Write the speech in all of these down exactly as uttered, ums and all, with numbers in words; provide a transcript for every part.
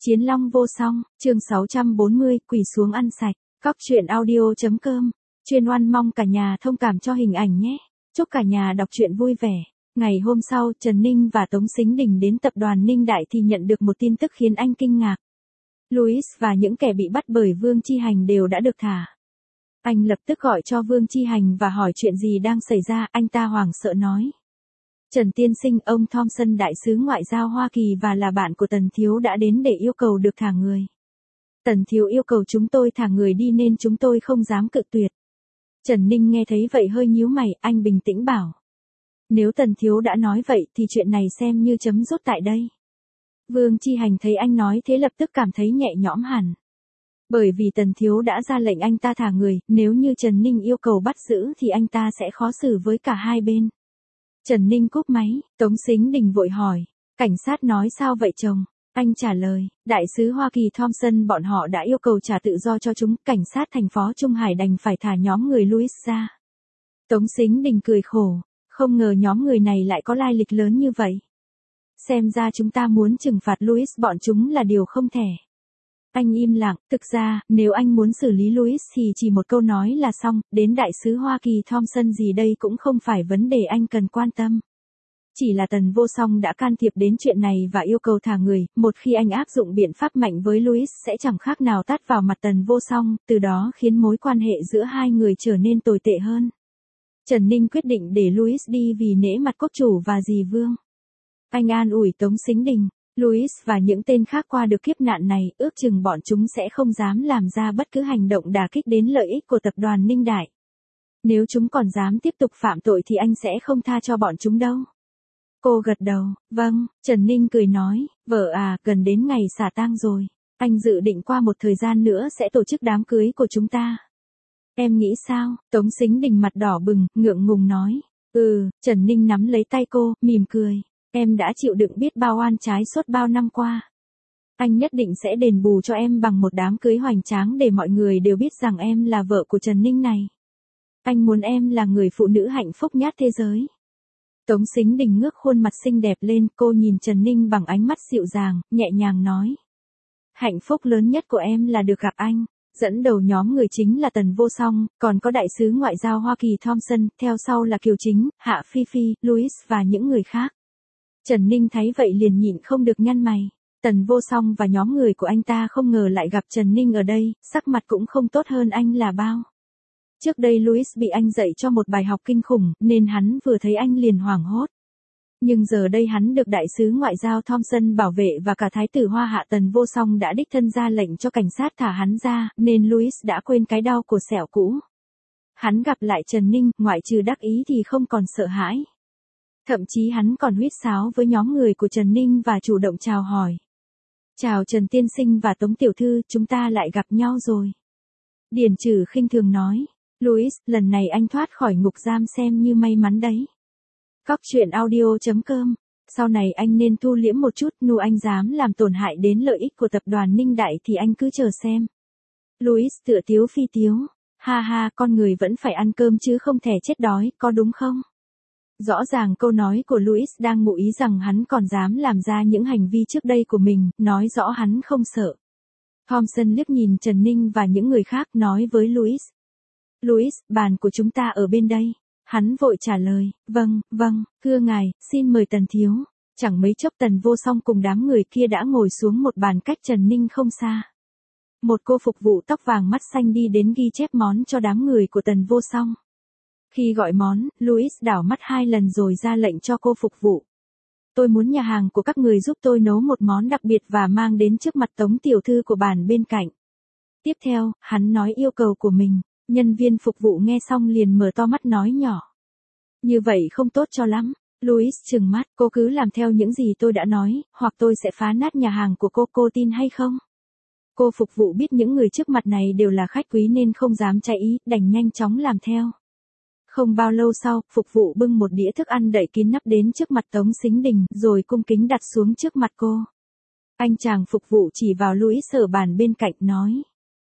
Chiến Long vô song, chương sáu trăm bốn mươi, quỳ xuống ăn sạch. Cóc truyện audio.com, chuyên oan mong cả nhà thông cảm cho hình ảnh nhé. Chúc cả nhà đọc truyện vui vẻ. Ngày hôm sau, Trần Ninh và Tống Sính Đình đến tập đoàn Ninh Đại thì nhận được một tin tức khiến anh kinh ngạc. Louis và những kẻ bị bắt bởi Vương Chi Hành đều đã được thả. Anh lập tức gọi cho Vương Chi Hành và hỏi chuyện gì đang xảy ra, anh ta hoảng sợ nói. Trần Tiên Sinh, ông Thompson đại sứ ngoại giao Hoa Kỳ và là bạn của Tần Thiếu đã đến để yêu cầu được thả người. Tần Thiếu yêu cầu chúng tôi thả người đi nên chúng tôi không dám cự tuyệt. Trần Ninh nghe thấy vậy hơi nhíu mày, anh bình tĩnh bảo. Nếu Tần Thiếu đã nói vậy thì chuyện này xem như chấm dứt tại đây. Vương Chi Hành thấy anh nói thế lập tức cảm thấy nhẹ nhõm hẳn. Bởi vì Tần Thiếu đã ra lệnh anh ta thả người, nếu như Trần Ninh yêu cầu bắt giữ thì anh ta sẽ khó xử với cả hai bên. Trần Ninh cúp máy, Tống Sính Đình vội hỏi, cảnh sát nói sao vậy chồng? Anh trả lời, đại sứ Hoa Kỳ Thompson bọn họ đã yêu cầu trả tự do cho chúng, cảnh sát thành phố Trung Hải đành phải thả nhóm người Louis ra. Tống Sính Đình cười khổ, không ngờ nhóm người này lại có lai lịch lớn như vậy. Xem ra chúng ta muốn trừng phạt Louis bọn chúng là điều không thể. Anh im lặng, thực ra, nếu anh muốn xử lý Louis thì chỉ một câu nói là xong, đến đại sứ Hoa Kỳ Thompson gì đây cũng không phải vấn đề anh cần quan tâm. Chỉ là Tần Vô Song đã can thiệp đến chuyện này và yêu cầu thả người, một khi anh áp dụng biện pháp mạnh với Louis sẽ chẳng khác nào tát vào mặt Tần Vô Song, từ đó khiến mối quan hệ giữa hai người trở nên tồi tệ hơn. Trần Ninh quyết định để Louis đi vì nể mặt quốc chủ và dì Vương. Anh an ủi Tống Sính Đình. Louis và những tên khác qua được kiếp nạn này, ước chừng bọn chúng sẽ không dám làm ra bất cứ hành động đả kích đến lợi ích của tập đoàn Ninh Đại. Nếu chúng còn dám tiếp tục phạm tội thì anh sẽ không tha cho bọn chúng đâu. Cô gật đầu, vâng, Trần Ninh cười nói, vợ à, gần đến ngày xả tang rồi. Anh dự định qua một thời gian nữa sẽ tổ chức đám cưới của chúng ta. Em nghĩ sao? Tống Sính Đình mặt đỏ bừng, ngượng ngùng nói. Ừ, Trần Ninh nắm lấy tay cô, mỉm cười. Em đã chịu đựng biết bao oan trái suốt bao năm qua. Anh nhất định sẽ đền bù cho em bằng một đám cưới hoành tráng để mọi người đều biết rằng em là vợ của Trần Ninh này. Anh muốn em là người phụ nữ hạnh phúc nhất thế giới. Tống Sính Đình ngước khuôn mặt xinh đẹp lên, cô nhìn Trần Ninh bằng ánh mắt dịu dàng, nhẹ nhàng nói. Hạnh phúc lớn nhất của em là được gặp anh. Dẫn đầu nhóm người chính là Tần Vô Song, còn có đại sứ ngoại giao Hoa Kỳ Thompson, theo sau là Kiều Chính, Hạ Phi Phi, Louis và những người khác. Trần Ninh thấy vậy liền nhịn không được nhăn mày. Tần Vô Song và nhóm người của anh ta không ngờ lại gặp Trần Ninh ở đây, sắc mặt cũng không tốt hơn anh là bao. Trước đây Louis bị anh dạy cho một bài học kinh khủng, nên hắn vừa thấy anh liền hoảng hốt. Nhưng giờ đây hắn được đại sứ ngoại giao Thompson bảo vệ và cả thái tử Hoa Hạ Tần Vô Song đã đích thân ra lệnh cho cảnh sát thả hắn ra, nên Louis đã quên cái đau của sẹo cũ. Hắn gặp lại Trần Ninh, ngoại trừ đắc ý thì không còn sợ hãi. Thậm chí hắn còn huýt sáo với nhóm người của Trần Ninh và chủ động chào hỏi. Chào Trần Tiên Sinh và Tống Tiểu Thư, chúng ta lại gặp nhau rồi. Điền Trừ khinh thường nói. Louis, lần này anh thoát khỏi ngục giam xem như may mắn đấy. Cóc truyện audio.com, sau này anh nên thu liễm một chút, nu anh dám làm tổn hại đến lợi ích của tập đoàn Ninh Đại thì anh cứ chờ xem. Louis tựa tiếu phi tiếu. Ha ha, con người vẫn phải ăn cơm chứ không thể chết đói, có đúng không? Rõ ràng câu nói của Louis đang ngụ ý rằng hắn còn dám làm ra những hành vi trước đây của mình, nói rõ hắn không sợ. Thompson liếc nhìn Trần Ninh và những người khác nói với Louis. Louis, bàn của chúng ta ở bên đây. Hắn vội trả lời, vâng, vâng, thưa ngài, xin mời Tần Thiếu. Chẳng mấy chốc Tần Vô Song cùng đám người kia đã ngồi xuống một bàn cách Trần Ninh không xa. Một cô phục vụ tóc vàng mắt xanh đi đến ghi chép món cho đám người của Tần Vô Song. Khi gọi món, Louis đảo mắt hai lần rồi ra lệnh cho cô phục vụ. Tôi muốn nhà hàng của các người giúp tôi nấu một món đặc biệt và mang đến trước mặt Tống Tiểu Thư của bàn bên cạnh. Tiếp theo, hắn nói yêu cầu của mình, nhân viên phục vụ nghe xong liền mở to mắt nói nhỏ. Như vậy không tốt cho lắm. Louis trừng mắt, cô cứ làm theo những gì tôi đã nói, hoặc tôi sẽ phá nát nhà hàng của cô, cô tin hay không? Cô phục vụ biết những người trước mặt này đều là khách quý nên không dám trái ý, đành nhanh chóng làm theo. Không bao lâu sau, phục vụ bưng một đĩa thức ăn đậy kín nắp đến trước mặt Tống Sính Đình, rồi cung kính đặt xuống trước mặt cô. Anh chàng phục vụ chỉ vào Louis ở bàn bên cạnh nói.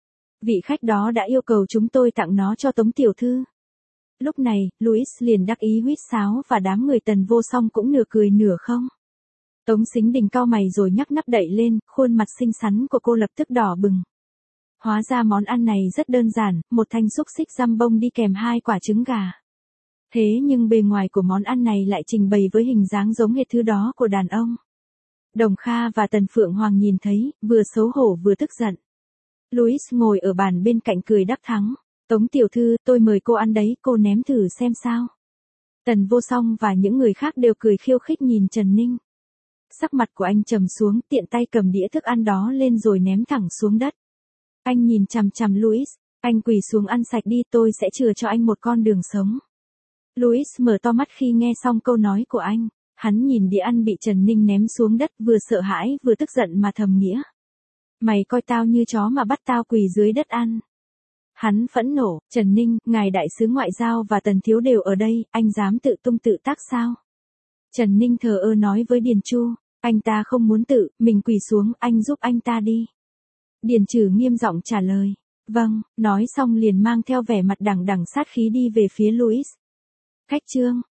Vị khách đó đã yêu cầu chúng tôi tặng nó cho Tống Tiểu Thư. Lúc này, Louis liền đắc ý huýt sáo và đám người Tần Vô Song cũng nửa cười nửa không. Tống Sính Đình cau mày rồi nhắc nắp đậy lên, khuôn mặt xinh xắn của cô lập tức đỏ bừng. Hóa ra món ăn này rất đơn giản, một thanh xúc xích giam bông đi kèm hai quả trứng gà. Thế nhưng bề ngoài của món ăn này lại trình bày với hình dáng giống hệt thứ đó của đàn ông. Đồng Kha và Tần Phượng Hoàng nhìn thấy, vừa xấu hổ vừa tức giận. Louis ngồi ở bàn bên cạnh cười đắc thắng. Tống tiểu thư, tôi mời cô ăn đấy, cô nếm thử xem sao. Tần Vô Song và những người khác đều cười khiêu khích nhìn Trần Ninh. Sắc mặt của anh trầm xuống, tiện tay cầm đĩa thức ăn đó lên rồi ném thẳng xuống đất. Anh nhìn chằm chằm Louis, anh quỳ xuống ăn sạch đi, tôi sẽ chừa cho anh một con đường sống. Louis mở to mắt khi nghe xong câu nói của anh, hắn nhìn đĩa ăn bị Trần Ninh ném xuống đất, vừa sợ hãi vừa tức giận mà thầm nghĩa. Mày coi tao như chó mà bắt tao quỳ dưới đất ăn. Hắn phẫn nộ, Trần Ninh, ngài đại sứ ngoại giao và Tần thiếu đều ở đây, anh dám tự tung tự tác sao? Trần Ninh thờ ơ nói với Điền Chu, anh ta không muốn tự, mình quỳ xuống, anh giúp anh ta đi. Điền Trừ nghiêm giọng trả lời, vâng, nói xong liền mang theo vẻ mặt đằng đằng sát khí đi về phía Louis. Khách trương.